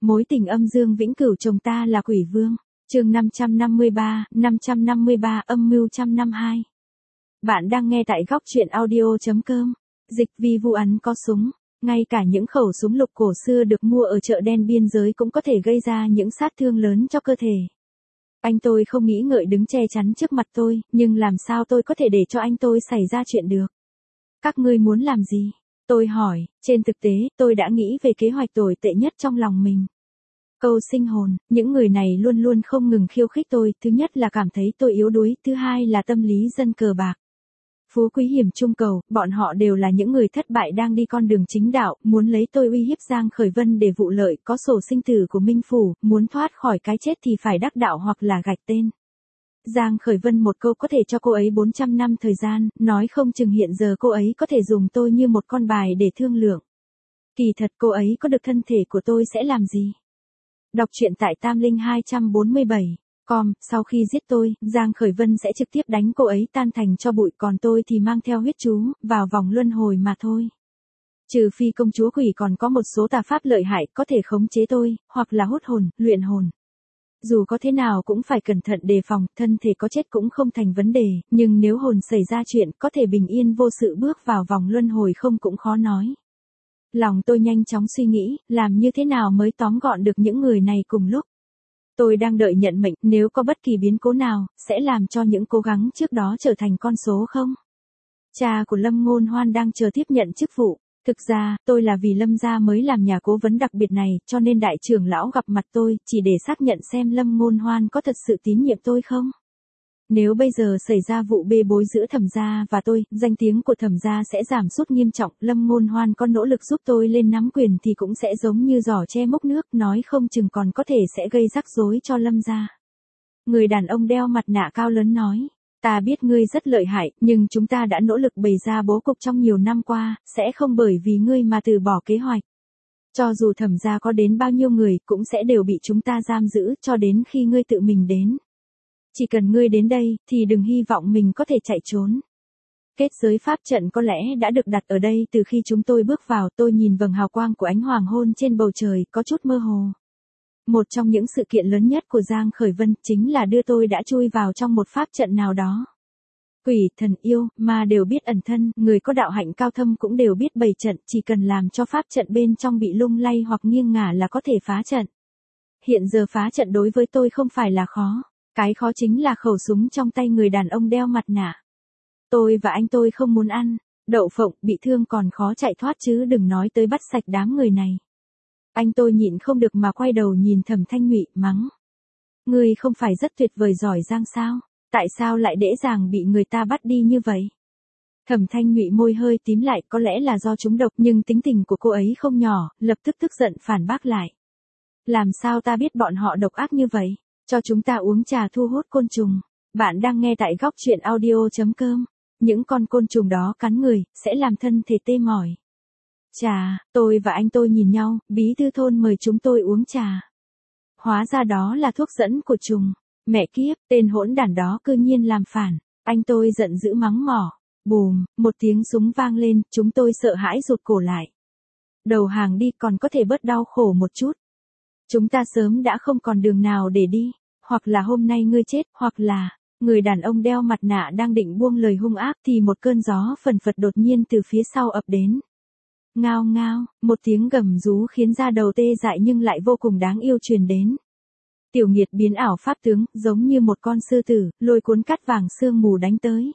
Mối tình âm dương vĩnh cửu chồng ta là quỷ vương. Chương 553 âm mưu trăm năm 2. Bạn đang nghe tại góc truyện audio.com. Dịch vì vụ án có súng. Ngay cả những khẩu súng lục cổ xưa được mua ở chợ đen biên giới cũng có thể gây ra những sát thương lớn cho cơ thể. Anh tôi không nghĩ ngợi đứng che chắn trước mặt tôi, nhưng làm sao tôi có thể để cho anh tôi xảy ra chuyện được? Các ngươi muốn làm gì? Tôi hỏi. Trên thực tế, tôi đã nghĩ về kế hoạch tồi tệ nhất trong lòng mình. Câu sinh hồn, những người này luôn luôn không ngừng khiêu khích tôi, thứ nhất là cảm thấy tôi yếu đuối, thứ hai là tâm lý dân cờ bạc. Phú quý hiểm trung cầu, bọn họ đều là những người thất bại đang đi con đường chính đạo, muốn lấy tôi uy hiếp Giang Khởi Vân để vụ lợi, có sổ sinh tử của Minh Phủ, muốn thoát khỏi cái chết thì phải đắc đạo hoặc là gạch tên. Giang Khởi Vân một câu có thể cho cô ấy 400 năm thời gian, nói không chừng hiện giờ cô ấy có thể dùng tôi như một con bài để thương lượng. Kỳ thật cô ấy có được thân thể của tôi sẽ làm gì? Đọc truyện tại Tam Linh 247. Sau khi giết tôi, Giang Khởi Vân sẽ trực tiếp đánh cô ấy tan thành cho bụi, còn tôi thì mang theo huyết chú, vào vòng luân hồi mà thôi. Trừ phi công chúa quỷ còn có một số tà pháp lợi hại có thể khống chế tôi, hoặc là hút hồn, luyện hồn. Dù có thế nào cũng phải cẩn thận đề phòng, thân thể có chết cũng không thành vấn đề, nhưng nếu hồn xảy ra chuyện có thể bình yên vô sự bước vào vòng luân hồi không cũng khó nói. Lòng tôi nhanh chóng suy nghĩ, làm như thế nào mới tóm gọn được những người này cùng lúc. Tôi đang đợi nhận mệnh, nếu có bất kỳ biến cố nào, sẽ làm cho những cố gắng trước đó trở thành con số không? Cha của Lâm Ngôn Hoan đang chờ tiếp nhận chức vụ. Thực ra, tôi là vì Lâm gia mới làm nhà cố vấn đặc biệt này, cho nên đại trưởng lão gặp mặt tôi, chỉ để xác nhận xem Lâm Ngôn Hoan có thật sự tín nhiệm tôi không. Nếu bây giờ xảy ra vụ bê bối giữa Thẩm gia và tôi, danh tiếng của Thẩm gia sẽ giảm sút nghiêm trọng, Lâm Ngôn Hoan có nỗ lực giúp tôi lên nắm quyền thì cũng sẽ giống như giỏ che múc nước, nói không chừng còn có thể sẽ gây rắc rối cho Lâm gia. Người đàn ông đeo mặt nạ cao lớn nói. Ta biết ngươi rất lợi hại, nhưng chúng ta đã nỗ lực bày ra bố cục trong nhiều năm qua, sẽ không bởi vì ngươi mà từ bỏ kế hoạch. Cho dù Thẩm gia có đến bao nhiêu người, cũng sẽ đều bị chúng ta giam giữ, cho đến khi ngươi tự mình đến. Chỉ cần ngươi đến đây, thì đừng hy vọng mình có thể chạy trốn. Kết giới pháp trận có lẽ đã được đặt ở đây từ khi chúng tôi bước vào, tôi nhìn vầng hào quang của ánh hoàng hôn trên bầu trời, có chút mơ hồ. Một trong những sự kiện lớn nhất của Giang Khởi Vân chính là đưa tôi đã chui vào trong một pháp trận nào đó. Quỷ, thần, yêu, ma đều biết ẩn thân, người có đạo hạnh cao thâm cũng đều biết bày trận, chỉ cần làm cho pháp trận bên trong bị lung lay hoặc nghiêng ngả là có thể phá trận. Hiện giờ phá trận đối với tôi không phải là khó, cái khó chính là khẩu súng trong tay người đàn ông đeo mặt nạ. Tôi và anh tôi không muốn ăn đậu phộng, bị thương còn khó chạy thoát chứ đừng nói tới bắt sạch đám người này. Anh tôi nhịn không được mà quay đầu nhìn Thẩm Thanh Nhụy, mắng. Ngươi không phải rất tuyệt vời giỏi giang sao? Tại sao lại dễ dàng bị người ta bắt đi như vậy? Thẩm Thanh Nhụy môi hơi tím lại, có lẽ là do trúng độc, nhưng tính tình của cô ấy không nhỏ, lập tức tức giận phản bác lại. Làm sao ta biết bọn họ độc ác như vậy? Cho chúng ta uống trà thu hút côn trùng. Bạn đang nghe tại góc truyện audio.com. Những con côn trùng đó cắn người, sẽ làm thân thể tê mỏi. Trà, tôi và anh tôi nhìn nhau, bí thư thôn mời chúng tôi uống trà. Hóa ra đó là thuốc dẫn của trùng. Mẹ kiếp, tên hỗn đản đó cư nhiên làm phản. Anh tôi giận dữ mắng mỏ. Bùm, một tiếng súng vang lên, chúng tôi sợ hãi rụt cổ lại. Đầu hàng đi, còn có thể bớt đau khổ một chút. Chúng ta sớm đã không còn đường nào để đi. Hoặc là hôm nay ngươi chết, hoặc là... Người đàn ông đeo mặt nạ đang định buông lời hung ác thì một cơn gió phần phật đột nhiên từ phía sau ập đến. Ngao ngao, một tiếng gầm rú khiến da đầu tê dại nhưng lại vô cùng đáng yêu truyền đến. Tiểu Nghiệt biến ảo pháp tướng, giống như một con sư tử, lôi cuốn cát vàng sương mù đánh tới.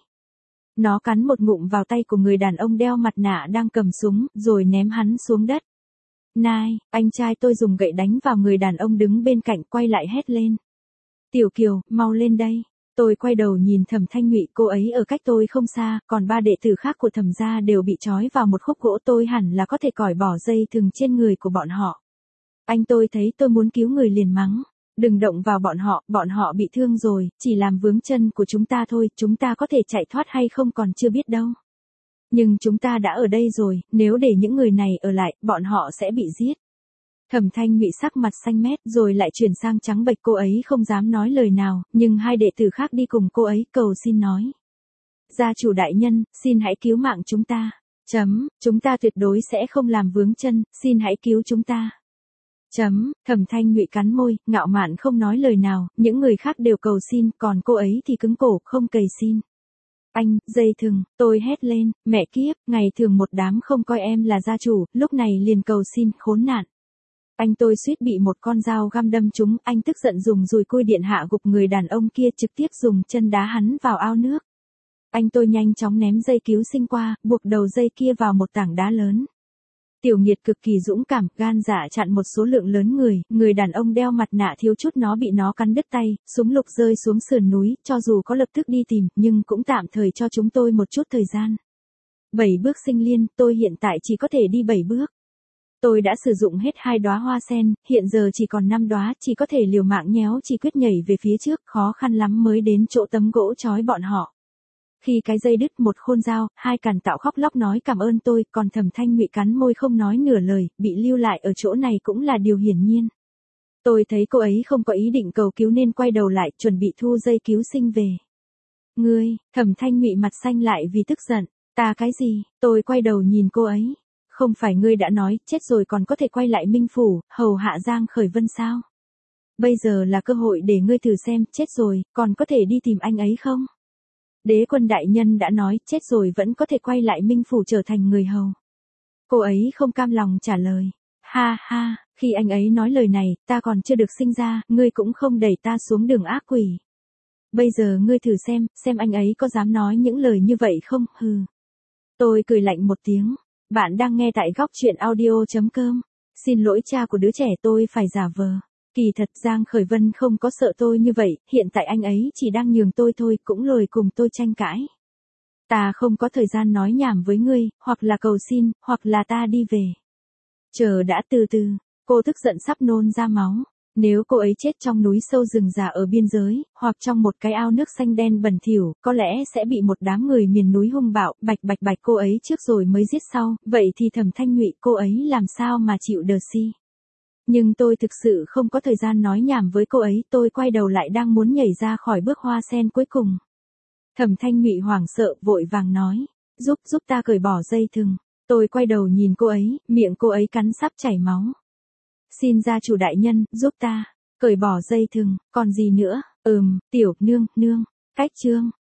Nó cắn một ngụm vào tay của người đàn ông đeo mặt nạ đang cầm súng, rồi ném hắn xuống đất. Nai, anh trai tôi dùng gậy đánh vào người đàn ông đứng bên cạnh, quay lại hét lên. Tiểu Kiều, mau lên đây. Tôi quay đầu nhìn Thẩm Thanh Nhụy, cô ấy ở cách tôi không xa, còn 3 đệ tử khác của Thẩm gia đều bị trói vào một khúc gỗ, tôi hẳn là có thể cởi bỏ dây thừng trên người của bọn họ. Anh tôi thấy tôi muốn cứu người liền mắng. Đừng động vào bọn họ bị thương rồi, chỉ làm vướng chân của chúng ta thôi, chúng ta có thể chạy thoát hay không còn chưa biết đâu. Nhưng chúng ta đã ở đây rồi, nếu để những người này ở lại, bọn họ sẽ bị giết. Thẩm Thanh Nhụy sắc mặt xanh mét rồi lại chuyển sang trắng bệch, cô ấy không dám nói lời nào, nhưng 2 đệ tử khác đi cùng cô ấy cầu xin nói. Gia chủ đại nhân, xin hãy cứu mạng chúng ta. Chúng ta tuyệt đối sẽ không làm vướng chân, xin hãy cứu chúng ta. Thẩm Thanh Nhụy cắn môi, ngạo mạn không nói lời nào, những người khác đều cầu xin, còn cô ấy thì cứng cổ, không cầy xin. Anh, dây thừng, tôi hét lên, mẹ kiếp, ngày thường một đám không coi em là gia chủ, lúc này liền cầu xin, khốn nạn. Anh tôi suýt bị một con dao găm đâm trúng, anh tức giận dùng dùi cui điện hạ gục người đàn ông kia, trực tiếp dùng chân đá hắn vào ao nước. Anh tôi nhanh chóng ném dây cứu sinh qua, buộc đầu dây kia vào một tảng đá lớn. Tiểu Nghiệt cực kỳ dũng cảm, gan dạ chặn một số lượng lớn người đàn ông đeo mặt nạ thiếu chút nó bị nó cắn đứt tay, súng lục rơi xuống sườn núi, cho dù có lập tức đi tìm, nhưng cũng tạm thời cho chúng tôi một chút thời gian. 7 bước sinh liên, tôi hiện tại chỉ có thể đi 7 bước. Tôi đã sử dụng hết 2 đóa hoa sen, hiện giờ chỉ còn 5 đóa, chỉ có thể liều mạng nhéo chỉ quyết nhảy về phía trước, khó khăn lắm mới đến chỗ tấm gỗ trói bọn họ. Khi cái dây đứt một khôn dao, hai càn tạo khóc lóc nói cảm ơn tôi, còn Thẩm Thanh Nhụy cắn môi không nói nửa lời, bị lưu lại ở chỗ này cũng là điều hiển nhiên. Tôi thấy cô ấy không có ý định cầu cứu nên quay đầu lại, chuẩn bị thu dây cứu sinh về. Ngươi, Thẩm Thanh Nhụy mặt xanh lại vì tức giận, ta cái gì, tôi quay đầu nhìn cô ấy. Không phải ngươi đã nói, chết rồi còn có thể quay lại Minh Phủ, hầu hạ Giang Khởi Vân sao? Bây giờ là cơ hội để ngươi thử xem, chết rồi, còn có thể đi tìm anh ấy không? Đế quân đại nhân đã nói, chết rồi vẫn có thể quay lại Minh Phủ trở thành người hầu. Cô ấy không cam lòng trả lời. Ha ha, khi anh ấy nói lời này, ta còn chưa được sinh ra, ngươi cũng không đẩy ta xuống đường ác quỷ. Bây giờ ngươi thử xem anh ấy có dám nói những lời như vậy không, hừ. Tôi cười lạnh một tiếng. Bạn đang nghe tại góc truyện audio.com. Xin lỗi cha của đứa trẻ, tôi phải giả vờ. Kỳ thật Giang Khởi Vân không có sợ tôi như vậy, hiện tại anh ấy chỉ đang nhường tôi thôi, cũng lười cùng tôi tranh cãi. Ta không có thời gian nói nhảm với ngươi, hoặc là cầu xin, hoặc là ta đi về. Chờ đã, từ từ, cô tức giận sắp nôn ra máu. Nếu cô ấy chết trong núi sâu rừng già ở biên giới, hoặc trong một cái ao nước xanh đen bẩn thỉu, có lẽ sẽ bị một đám người miền núi hung bạo, bạch cô ấy trước rồi mới giết sau, vậy thì Thẩm Thanh Nhụy cô ấy làm sao mà chịu đờ si. Nhưng tôi thực sự không có thời gian nói nhảm với cô ấy, tôi quay đầu lại đang muốn nhảy ra khỏi bước hoa sen cuối cùng. Thẩm Thanh Nhụy hoảng sợ, vội vàng nói, giúp ta cởi bỏ dây thừng. Tôi quay đầu nhìn cô ấy, miệng cô ấy cắn sắp chảy máu. Xin gia chủ đại nhân, giúp ta, cởi bỏ dây thừng, còn gì nữa, tiểu nương, cách chương.